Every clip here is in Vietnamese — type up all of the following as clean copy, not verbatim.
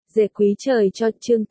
Dệt quý trời cho chương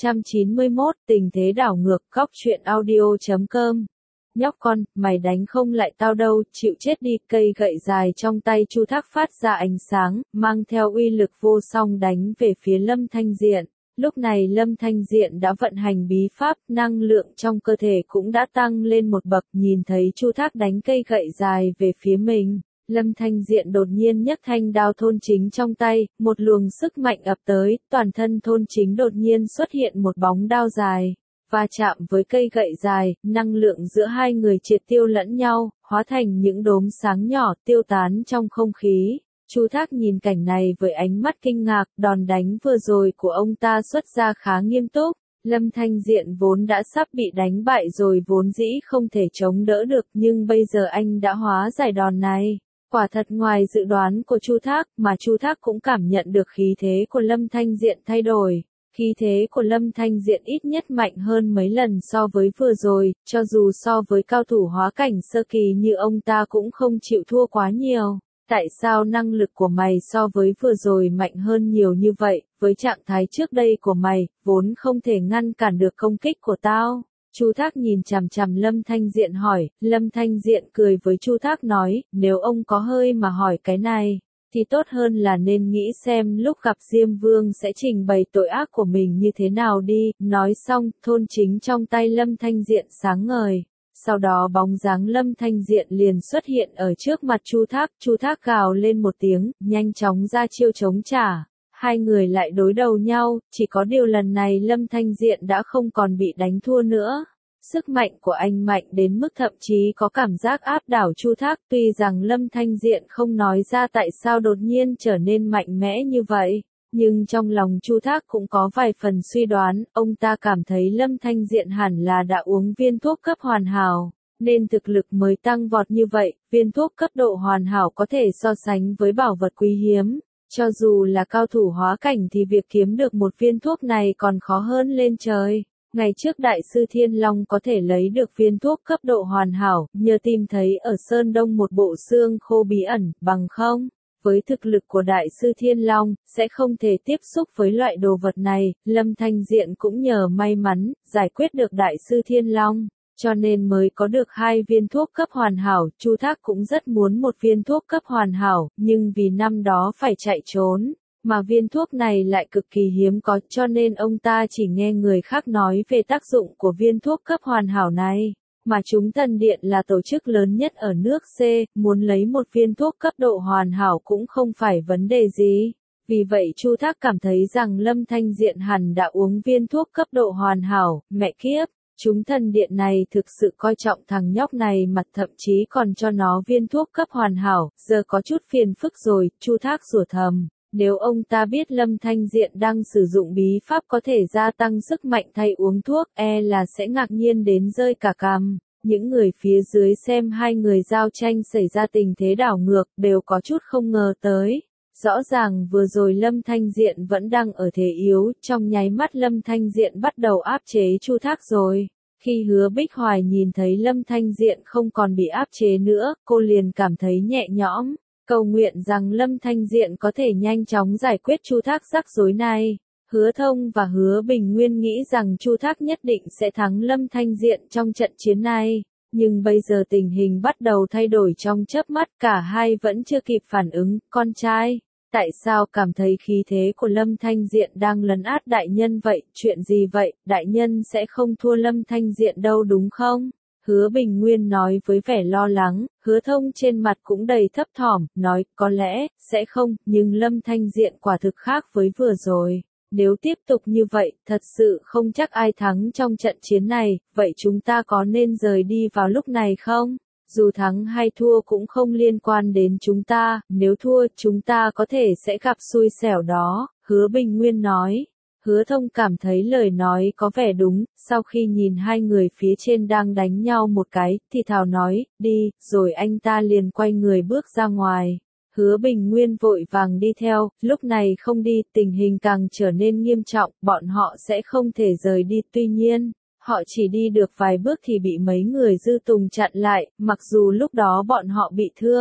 891 tình thế đảo ngược góc truyện audio.com. Nhóc con, mày đánh không lại tao đâu, chịu chết đi. Cây gậy dài trong tay Chu Thác phát ra ánh sáng, mang theo uy lực vô song đánh về phía Lâm Thanh Diện. Lúc này Lâm Thanh Diện đã vận hành bí pháp, năng lượng trong cơ thể cũng đã tăng lên một bậc. Nhìn thấy Chu Thác đánh cây gậy dài về phía mình, Lâm Thanh Diện đột nhiên nhấc thanh đao thôn chính trong tay, một luồng sức mạnh ập tới, toàn thân thôn chính đột nhiên xuất hiện một bóng đao dài, va chạm với cây gậy dài, năng lượng giữa hai người triệt tiêu lẫn nhau, hóa thành những đốm sáng nhỏ tiêu tán trong không khí. Chu Thác nhìn cảnh này với ánh mắt kinh ngạc, đòn đánh vừa rồi của ông ta xuất ra khá nghiêm túc. Lâm Thanh Diện vốn đã sắp bị đánh bại rồi, vốn dĩ không thể chống đỡ được, nhưng bây giờ anh đã hóa giải đòn này. Quả thật ngoài dự đoán của Chu Thác, mà Chu Thác cũng cảm nhận được khí thế của Lâm Thanh Diện thay đổi. Khí thế của Lâm Thanh Diện ít nhất mạnh hơn mấy lần so với vừa rồi, cho dù so với cao thủ hóa cảnh sơ kỳ như ông ta cũng không chịu thua quá nhiều. Tại sao năng lực của mày so với vừa rồi mạnh hơn nhiều như vậy, với trạng thái trước đây của mày, vốn không thể ngăn cản được công kích của tao? Chu Thác nhìn chằm chằm Lâm Thanh Diện hỏi, Lâm Thanh Diện cười với Chu Thác nói, nếu ông có hơi mà hỏi cái này, thì tốt hơn là nên nghĩ xem lúc gặp Diêm Vương sẽ trình bày tội ác của mình như thế nào đi. Nói xong, thôn chính trong tay Lâm Thanh Diện sáng ngời. Sau đó bóng dáng Lâm Thanh Diện liền xuất hiện ở trước mặt Chu Thác gào lên một tiếng, nhanh chóng ra chiêu chống trả. Hai người lại đối đầu nhau, chỉ có điều lần này Lâm Thanh Diện đã không còn bị đánh thua nữa. Sức mạnh của anh mạnh đến mức thậm chí có cảm giác áp đảo Chu Thác, tuy rằng Lâm Thanh Diện không nói ra tại sao đột nhiên trở nên mạnh mẽ như vậy. Nhưng trong lòng Chu Thác cũng có vài phần suy đoán, ông ta cảm thấy Lâm Thanh Diện hẳn là đã uống viên thuốc cấp hoàn hảo, nên thực lực mới tăng vọt như vậy. Viên thuốc cấp độ hoàn hảo có thể so sánh với bảo vật quý hiếm. Cho dù là cao thủ hóa cảnh thì việc kiếm được một viên thuốc này còn khó hơn lên trời. Ngày trước Đại sư Thiên Long có thể lấy được viên thuốc cấp độ hoàn hảo, nhờ tìm thấy ở Sơn Đông một bộ xương khô bí ẩn, bằng không, với thực lực của Đại sư Thiên Long, sẽ không thể tiếp xúc với loại đồ vật này. Lâm Thanh Diện cũng nhờ may mắn, giải quyết được Đại sư Thiên Long, cho nên mới có được hai viên thuốc cấp hoàn hảo. Chu Thác cũng rất muốn một viên thuốc cấp hoàn hảo, nhưng vì năm đó phải chạy trốn, mà viên thuốc này lại cực kỳ hiếm có, cho nên ông ta chỉ nghe người khác nói về tác dụng của viên thuốc cấp hoàn hảo này. Mà chúng Thần Điện là tổ chức lớn nhất ở nước C, muốn lấy một viên thuốc cấp độ hoàn hảo cũng không phải vấn đề gì. Vì vậy Chu Thác cảm thấy rằng Lâm Thanh Diện hẳn đã uống viên thuốc cấp độ hoàn hảo. Mẹ kiếp, chúng Thần Điện này thực sự coi trọng thằng nhóc này mà thậm chí còn cho nó viên thuốc cấp hoàn hảo, giờ có chút phiền phức rồi. Chu Thác rủa thầm. Nếu ông ta biết Lâm Thanh Diện đang sử dụng bí pháp có thể gia tăng sức mạnh thay uống thuốc, là sẽ ngạc nhiên đến rơi cả cằm. Những người phía dưới xem hai người giao tranh xảy ra tình thế đảo ngược, đều có chút không ngờ tới. Rõ ràng vừa rồi Lâm Thanh Diện vẫn đang ở thế yếu, trong nháy mắt Lâm Thanh Diện bắt đầu áp chế Chu Thác rồi. Khi Hứa Bích Hoài nhìn thấy Lâm Thanh Diện không còn bị áp chế nữa, cô liền cảm thấy nhẹ nhõm. Cầu nguyện rằng Lâm Thanh Diện có thể nhanh chóng giải quyết Chu Thác rắc rối này. Hứa Thông và Hứa Bình Nguyên nghĩ rằng Chu Thác nhất định sẽ thắng Lâm Thanh Diện trong trận chiến này. Nhưng bây giờ tình hình bắt đầu thay đổi trong chớp mắt, cả hai vẫn chưa kịp phản ứng. Con trai, tại sao cảm thấy khí thế của Lâm Thanh Diện đang lấn át đại nhân vậy? Chuyện gì vậy? Đại nhân sẽ không thua Lâm Thanh Diện đâu đúng không? Hứa Bình Nguyên nói với vẻ lo lắng. Hứa Thông trên mặt cũng đầy thấp thỏm, nói, có lẽ, sẽ không, nhưng Lâm Thanh Diện quả thực khác với vừa rồi. Nếu tiếp tục như vậy, thật sự không chắc ai thắng trong trận chiến này, vậy chúng ta có nên rời đi vào lúc này không? Dù thắng hay thua cũng không liên quan đến chúng ta, nếu thua, chúng ta có thể sẽ gặp xui xẻo đó, Hứa Bình Nguyên nói. Hứa Thông cảm thấy lời nói có vẻ đúng, sau khi nhìn hai người phía trên đang đánh nhau một cái, thì thào nói, đi, rồi anh ta liền quay người bước ra ngoài. Hứa Bình Nguyên vội vàng đi theo, lúc này không đi, tình hình càng trở nên nghiêm trọng, bọn họ sẽ không thể rời đi. Tuy nhiên, họ chỉ đi được vài bước thì bị mấy người dư tùng chặn lại, mặc dù lúc đó bọn họ bị thương.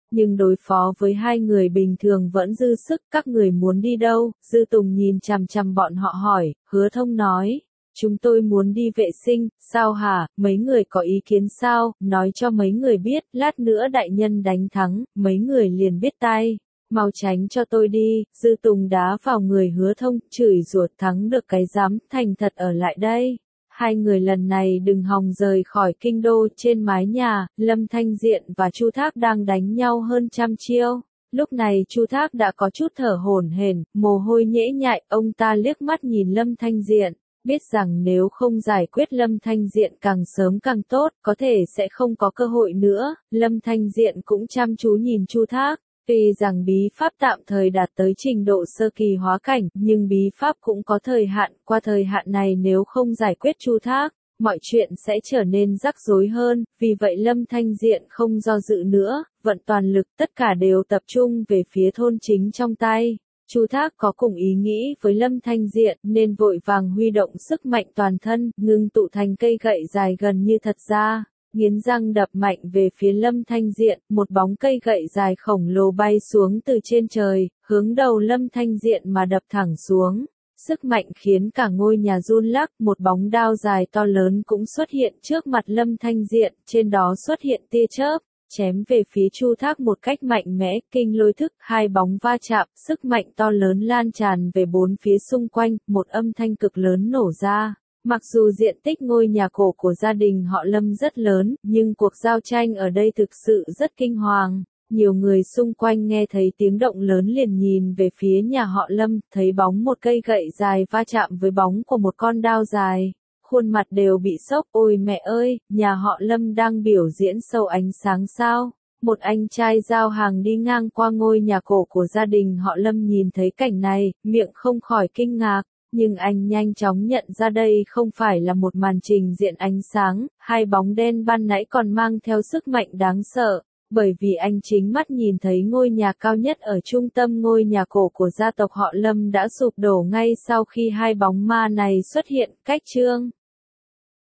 nhưng đối phó với hai người bình thường vẫn dư sức. Các người muốn đi đâu? Dư Tùng nhìn chằm chằm bọn họ hỏi. Hứa Thông nói, chúng tôi muốn đi vệ sinh. Sao hả? Mấy người có ý kiến sao? Nói cho mấy người biết, lát nữa đại nhân đánh thắng, mấy người liền biết tay. Mau tránh cho tôi đi. Dư Tùng đá vào người Hứa Thông, chửi rủa, thắng được cái dám, thành thật ở lại đây. Hai người lần này đừng hòng rời khỏi kinh đô. Trên mái nhà, Lâm Thanh Diện và Chu Thác đang đánh nhau hơn trăm chiêu. Lúc này Chu Thác đã có chút thở hổn hển, mồ hôi nhễ nhại. Ông ta liếc mắt nhìn Lâm Thanh Diện, biết rằng nếu không giải quyết Lâm Thanh Diện càng sớm càng tốt, có thể sẽ không có cơ hội nữa. Lâm Thanh Diện cũng chăm chú nhìn Chu Thác. Tuy rằng bí pháp tạm thời đạt tới trình độ sơ kỳ hóa cảnh, nhưng bí pháp cũng có thời hạn, qua thời hạn này nếu không giải quyết Chu Thác, mọi chuyện sẽ trở nên rắc rối hơn. Vì vậy Lâm Thanh Diện không do dự nữa, vận toàn lực, tất cả đều tập trung về phía thôn chính trong tay. Chu Thác có cùng ý nghĩ với Lâm Thanh Diện, nên vội vàng huy động sức mạnh toàn thân, ngưng tụ thành cây gậy dài gần như thật ra. Nghiến răng đập mạnh về phía Lâm Thanh Diện, một bóng cây gậy dài khổng lồ bay xuống từ trên trời, hướng đầu Lâm Thanh Diện mà đập thẳng xuống. Sức mạnh khiến cả ngôi nhà run lắc, một bóng đao dài to lớn cũng xuất hiện trước mặt Lâm Thanh Diện, trên đó xuất hiện tia chớp, chém về phía Chu Thác một cách mạnh mẽ, kinh lôi thức, hai bóng va chạm, sức mạnh to lớn lan tràn về bốn phía xung quanh, một âm thanh cực lớn nổ ra. Mặc dù diện tích ngôi nhà cổ của gia đình họ Lâm rất lớn, nhưng cuộc giao tranh ở đây thực sự rất kinh hoàng. Nhiều người xung quanh nghe thấy tiếng động lớn liền nhìn về phía nhà họ Lâm, thấy bóng một cây gậy dài va chạm với bóng của một con đao dài. Khuôn mặt đều bị sốc. Ôi mẹ ơi, nhà họ Lâm đang biểu diễn show ánh sáng sao? Một anh trai giao hàng đi ngang qua ngôi nhà cổ của gia đình họ Lâm nhìn thấy cảnh này, miệng không khỏi kinh ngạc. Nhưng anh nhanh chóng nhận ra đây không phải là một màn trình diễn ánh sáng, hai bóng đen ban nãy còn mang theo sức mạnh đáng sợ, bởi vì anh chính mắt nhìn thấy ngôi nhà cao nhất ở trung tâm ngôi nhà cổ của gia tộc họ Lâm đã sụp đổ ngay sau khi hai bóng ma này xuất hiện. Cách chương